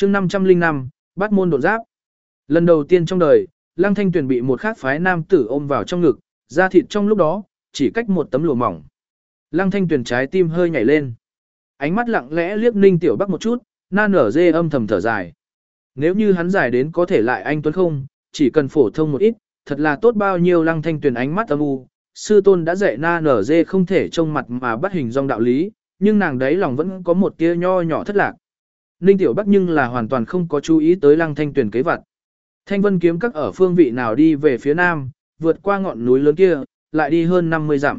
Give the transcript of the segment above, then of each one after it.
chương 505, bắt môn đột giáp. Lần đầu tiên trong đời, Lăng Thanh Tuyền bị một khác phái nam tử ôm vào trong ngực, da thịt trong lúc đó, chỉ cách một tấm lụa mỏng. Lăng Thanh Tuyền trái tim hơi nhảy lên. Ánh mắt lặng lẽ liếc Ninh Tiểu Bắc một chút, na nở dê âm thầm thở dài. Nếu như hắn dài đến có thể lại anh Tuấn không, chỉ cần phổ thông một ít, thật là tốt bao nhiêu. Lăng Thanh Tuyền ánh mắt âm u, sư tôn đã dạy na nở dê không thể trông mặt mà bắt hình dong đạo lý, nhưng nàng đấy lòng vẫn có một tia nho nhỏ thất lạc. Ninh Tiểu Bắc nhưng là hoàn toàn không có chú ý tới Lăng Thanh Tuyền kế vật. Thanh Vân kiếm các ở phương vị nào đi về phía nam, vượt qua ngọn núi lớn kia, lại đi hơn 50 dặm.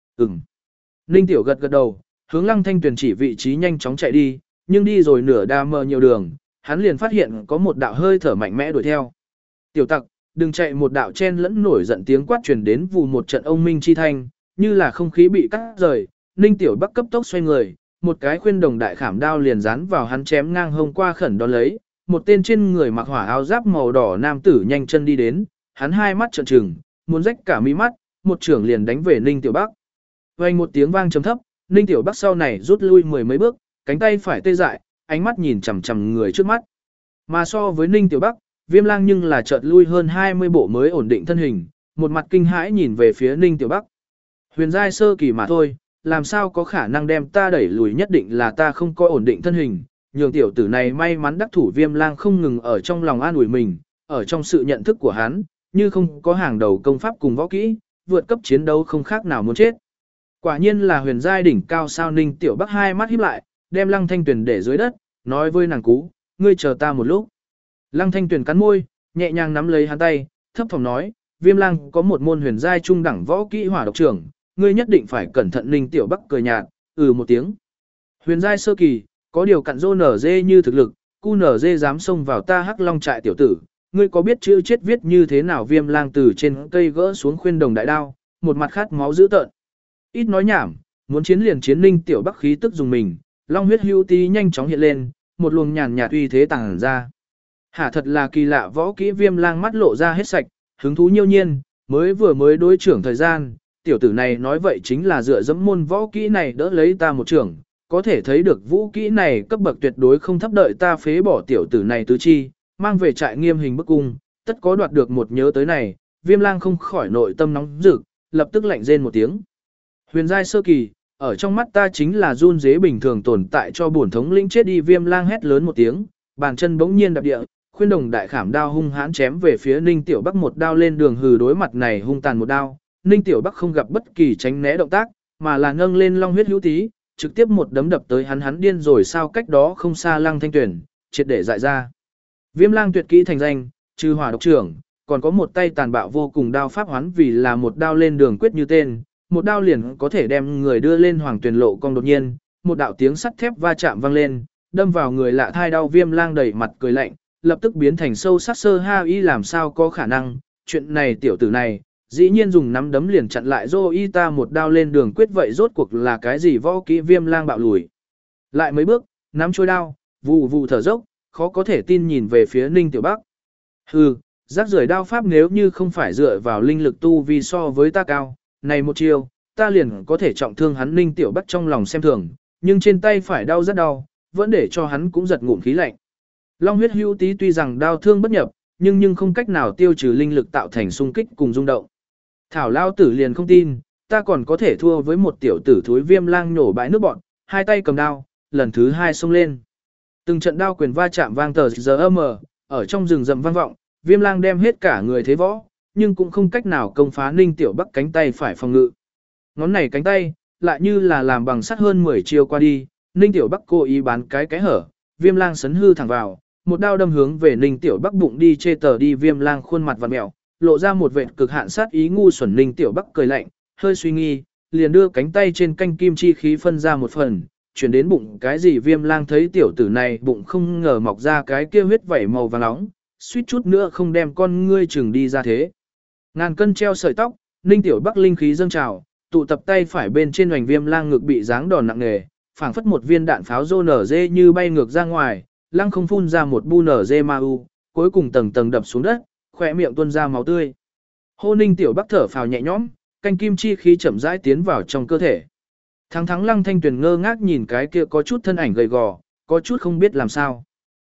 Ninh Tiểu gật gật đầu, hướng Lăng Thanh Tuyền chỉ vị trí nhanh chóng chạy đi, nhưng đi rồi nửa đa mờ nhiều đường, hắn liền phát hiện có một đạo hơi thở mạnh mẽ đuổi theo. Tiểu tặc, đừng chạy! Một đạo chen lẫn nổi giận tiếng quát truyền đến vù một trận ông minh chi thanh, như là không khí bị cắt rời. Ninh Tiểu Bắc cấp tốc xoay người, một cái khuyên đồng đại khảm đao liền dán vào hắn chém ngang hông qua khẩn đón lấy. Một tên trên người mặc hỏa áo giáp màu đỏ nam tử nhanh chân đi đến, hắn hai mắt trợn trừng, muốn rách cả mí mắt, một trưởng liền đánh về Ninh Tiểu Bắc. Vang một tiếng vang trầm thấp, Ninh Tiểu Bắc sau này rút lui mười mấy bước, cánh tay phải tê dại, ánh mắt nhìn chằm chằm người trước mắt. Mà so với Ninh Tiểu Bắc, Viêm Lang nhưng là chợt lui hơn 20 bộ mới ổn định thân hình, một mặt kinh hãi nhìn về phía Ninh Tiểu Bắc. Huyền giai sơ kỳ mà thôi, làm sao có khả năng đem ta đẩy lùi, nhất định là ta không có ổn định thân hình. Nhường tiểu tử này may mắn đắc thủ. Viêm Lang không ngừng ở trong lòng an ủi mình, ở trong sự nhận thức của hắn, như không có hàng đầu công pháp cùng võ kỹ, vượt cấp chiến đấu không khác nào muốn chết. Quả nhiên là huyền giai đỉnh cao sao. Ninh Tiểu Bắc hai mắt híp lại, đem Lăng Thanh Tuyền để dưới đất, nói với nàng Cú, ngươi chờ ta một lúc. Lăng Thanh Tuyền cắn môi, nhẹ nhàng nắm lấy hắn tay, thấp thỏm nói, Viêm Lang có một môn huyền giai trung đẳng võ kỹ hỏa độc trưởng, ngươi nhất định phải cẩn thận. Ninh Tiểu Bắc cười nhạt, một tiếng. Huyền giai sơ kỳ, có điều cặn rô nở dê như thực lực, cu nở dê dám xông vào ta Hắc Long trại tiểu tử, ngươi có biết chữ chết viết như thế nào? Viêm Lang từ trên cây gỡ xuống khuyên đồng đại đao, một mặt khát máu dữ tợn. Ít nói nhảm, muốn chiến liền chiến. Ninh Tiểu Bắc khí tức dùng mình, long huyết hưu tí nhanh chóng hiện lên, một luồng nhàn nhạt uy thế tàng ra. Hả, thật là kỳ lạ võ kỹ. Viêm Lang mắt lộ ra hết sạch, hứng thú nhiêu nhiên, mới đối trưởng thời gian, tiểu tử này nói vậy chính là dựa dẫm môn võ kỹ này đỡ lấy ta một trưởng, có thể thấy được vũ kỹ này cấp bậc tuyệt đối không thấp, đợi ta phế bỏ tiểu tử này tứ chi, mang về trại nghiêm hình bức cung, tất có đoạt được một. Nhớ tới này, Viêm Lang không khỏi nội tâm nóng rực, lập tức lạnh rên một tiếng. Huyền giai sơ kỳ, ở trong mắt ta chính là run dế bình thường tồn tại, cho bổn thống lĩnh chết đi. Viêm Lang hét lớn một tiếng, bàn chân bỗng nhiên đạp địa, khuyên đồng đại khảm đao hung hãn chém về phía Ninh Tiểu Bắc. một đao lên đường. Đối mặt này hung tàn một đao, Ninh Tiểu Bắc không gặp bất kỳ tránh né động tác, mà là nâng lên long huyết hữu tí, trực tiếp một đấm đập tới hắn. Hắn điên rồi sao? Cách đó không xa Lăng Thanh Tuyền triệt để dại ra. Viêm Lang tuyệt kỹ thành danh, trừ hỏa độc trưởng, còn có một tay tàn bạo vô cùng đao pháp hoán vì là một đao lên đường quyết như tên, một đao liền có thể đem người đưa lên hoàng tuyển lộ cong. Đột nhiên, một đạo tiếng sắt thép va chạm vang lên, đâm vào người lạ thai đau. Viêm Lang đầy mặt cười lạnh, lập tức biến thành sâu sắc sơ ha y. Làm sao có khả năng, chuyện này tiểu tử này dĩ nhiên dùng nắm đấm liền chặn lại dô y ta một đao lên đường quyết, vậy rốt cuộc là cái gì võ kỹ? Viêm Lang bạo lùi lại mấy bước, nắm chuôi đao, vù vù thở dốc, khó có thể tin nhìn về phía Ninh Tiểu Bắc. Hừ, rác rưởi đao pháp, nếu như không phải dựa vào linh lực tu vi so với ta cao, này một chiêu ta liền có thể trọng thương hắn. Ninh Tiểu Bắc trong lòng xem thường, nhưng trên tay phải đau rất đau, vẫn để cho hắn cũng giật ngụm khí lạnh. Long huyết hữu tí tuy rằng đau thương bất nhập, nhưng không cách nào tiêu trừ linh lực tạo thành xung kích cùng rung động. Thảo lao tử liền không tin, ta còn có thể thua với một tiểu tử thúi. Viêm Lang nhổ bãi nước bọn, hai tay cầm đao, lần thứ hai xông lên. Từng trận đao quyền va chạm vang tờ giờ mờ, ở trong rừng rậm vang vọng. Viêm Lang đem hết cả người thế võ, nhưng cũng không cách nào công phá Ninh Tiểu Bắc cánh tay phải phòng ngự. Ngón này cánh tay, lại như là làm bằng sắt, hơn 10 chiêu qua đi, Ninh Tiểu Bắc cố ý bán cái hở, Viêm Lang sấn hư thẳng vào, một đao đâm hướng về Ninh Tiểu Bắc bụng đi. Chê tờ đi. Viêm Lang khuôn mặt vặn mèo, lộ ra một vệt cực hạn sát ý. Ngu xuẩn! Ninh Tiểu Bắc cười lạnh, hơi suy nghi, liền đưa cánh tay trên canh kim chi khí phân ra một phần, chuyển đến bụng. Cái gì? Viêm Lang thấy tiểu tử này bụng không ngờ mọc ra cái kia huyết vảy màu vàng nóng, suýt chút nữa không đem con ngươi chừng đi ra thế. Ngàn cân treo sợi tóc, Ninh Tiểu Bắc linh khí dâng trào, tụ tập tay phải bên trên hoành Viêm Lang ngực bị giáng đòn nặng nề, phảng phất một viên đạn pháo rô nở dê như bay ngược ra ngoài. Lăng không phun ra một bu nở dê ma u, cuối cùng tầng tầng đập xuống đất, khỏe miệng tuôn ra máu tươi. Hô! Ninh Tiểu Bắc thở phào nhẹ nhõm, canh kim chi khí chậm rãi tiến vào trong cơ thể. Thắng Lăng Thanh Tuyền ngơ ngác nhìn cái kia có chút thân ảnh gầy gò, có chút không biết làm sao.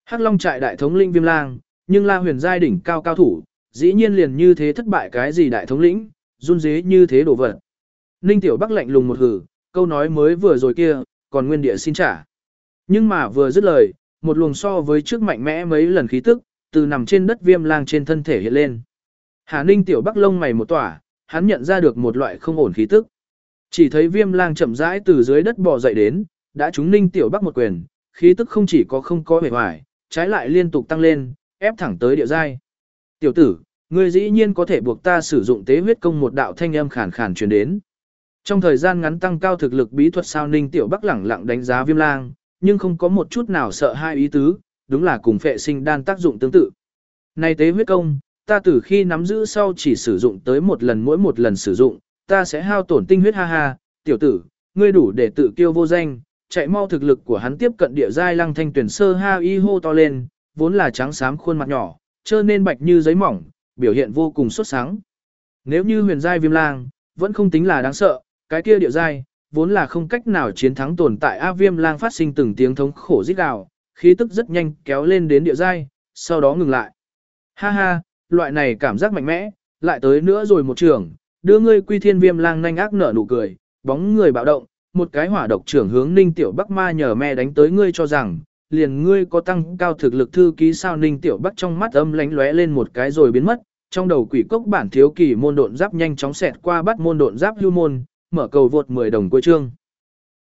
Hắc Long trại đại thống lĩnh Viêm Lang, nhưng La Huyền giai đỉnh cao cao thủ, dĩ nhiên liền như thế thất bại cái gì đại thống lĩnh, run rế như thế đổ vật. Ninh Tiểu Bắc lạnh lùng một hử, câu nói mới vừa rồi kia, còn nguyên địa xin trả. Nhưng mà vừa dứt lời, một luồng so với trước mạnh mẽ mấy lần khí tức, từ nằm trên đất Viêm Lang trên thân thể hiện lên. Hà Ninh Tiểu Bắc lông mày một tỏa, hắn nhận ra được một loại không ổn khí tức. Chỉ thấy Viêm Lang chậm rãi từ dưới đất bò dậy đến, đã trúng Ninh Tiểu Bắc một quyền, khí tức không chỉ không có vẻ hoài, trái lại liên tục tăng lên, ép thẳng tới địa giai. Tiểu tử, ngươi dĩ nhiên có thể buộc ta sử dụng tế huyết công, một đạo thanh âm khàn khàn truyền đến. Trong thời gian ngắn tăng cao thực lực bí thuật sao? Ninh Tiểu Bắc lẳng lặng đánh giá Viêm Lang, nhưng không có một chút nào sợ hai ý tứ, đúng là cùng phệ sinh đan tác dụng tương tự. Này tế huyết công, ta từ khi nắm giữ sau chỉ sử dụng tới một lần, mỗi một lần sử dụng, ta sẽ hao tổn tinh huyết. Ha ha, tiểu tử, ngươi đủ để tự kiêu vô danh, chạy mau. Thực lực của hắn tiếp cận địa giai. Lăng Thanh Tuyển sơ ha y hô to lên, vốn là trắng xám khuôn mặt nhỏ, trơ nên bạch như giấy mỏng, biểu hiện vô cùng xuất sáng. Nếu như huyền giai Viêm Lang, vẫn không tính là đáng sợ, cái kia địa giai, vốn là không cách nào chiến thắng tồn tại. Viêm Lang phát sinh từng tiếng thống khổ rít gào, khí tức rất nhanh kéo lên đến địa giai, sau đó ngừng lại. Ha ha, loại này cảm giác mạnh mẽ, lại tới nữa rồi một trường, đưa ngươi quy thiên. Viêm Lang nhanh ác nở nụ cười, bóng người bạo động, một cái hỏa độc trưởng hướng Ninh Tiểu Bắc ma nhờ me đánh tới. Ngươi cho rằng, liền ngươi có tăng cao thực lực thư ký sao? Ninh Tiểu Bắc trong mắt âm lánh lóe lên một cái rồi biến mất, trong đầu quỷ cốc bản thiếu kỳ môn độn giáp nhanh chóng xẹt qua bắt môn độn giáp lưu môn, mở cầu vượt 10 đồng cuối chương.